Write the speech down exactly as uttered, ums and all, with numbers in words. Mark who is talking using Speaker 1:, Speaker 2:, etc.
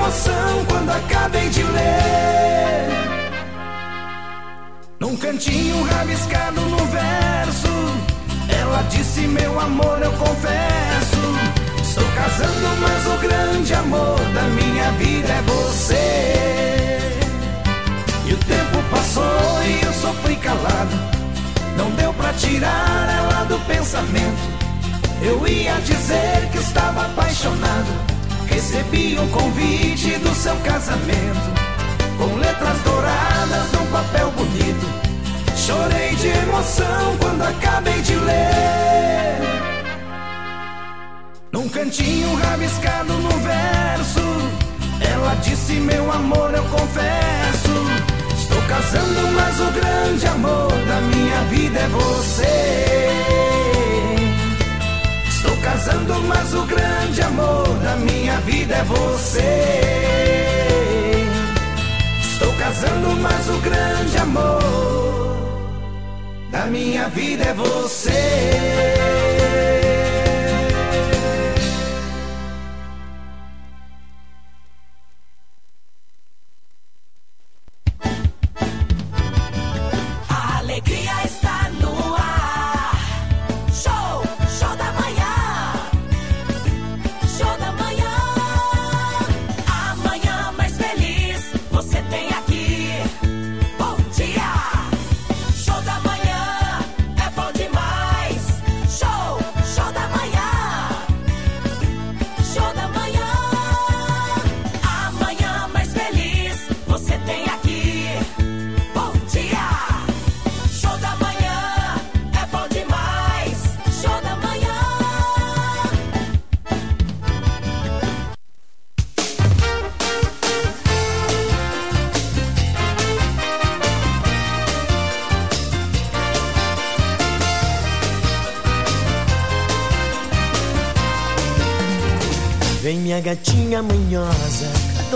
Speaker 1: emoção quando acabei de ler. Num cantinho rabiscado no verso, ela disse: meu amor, eu confesso, estou casando, mas o grande amor da minha vida é você. E o tempo passou e eu só fui calado, não deu pra tirar ela do pensamento. Eu ia dizer que estava apaixonado, recebi um convite do seu casamento, com letras douradas num papel bonito. Chorei de emoção quando acabei de ler. Num cantinho rabiscado no verso, ela disse: meu amor, eu confesso, estou casando, mas o grande amor da minha vida é você. Estou casando, mas o grande amor da minha vida é você. Estou casando, mas o grande amor da minha vida é você.
Speaker 2: Vem minha gatinha manhosa,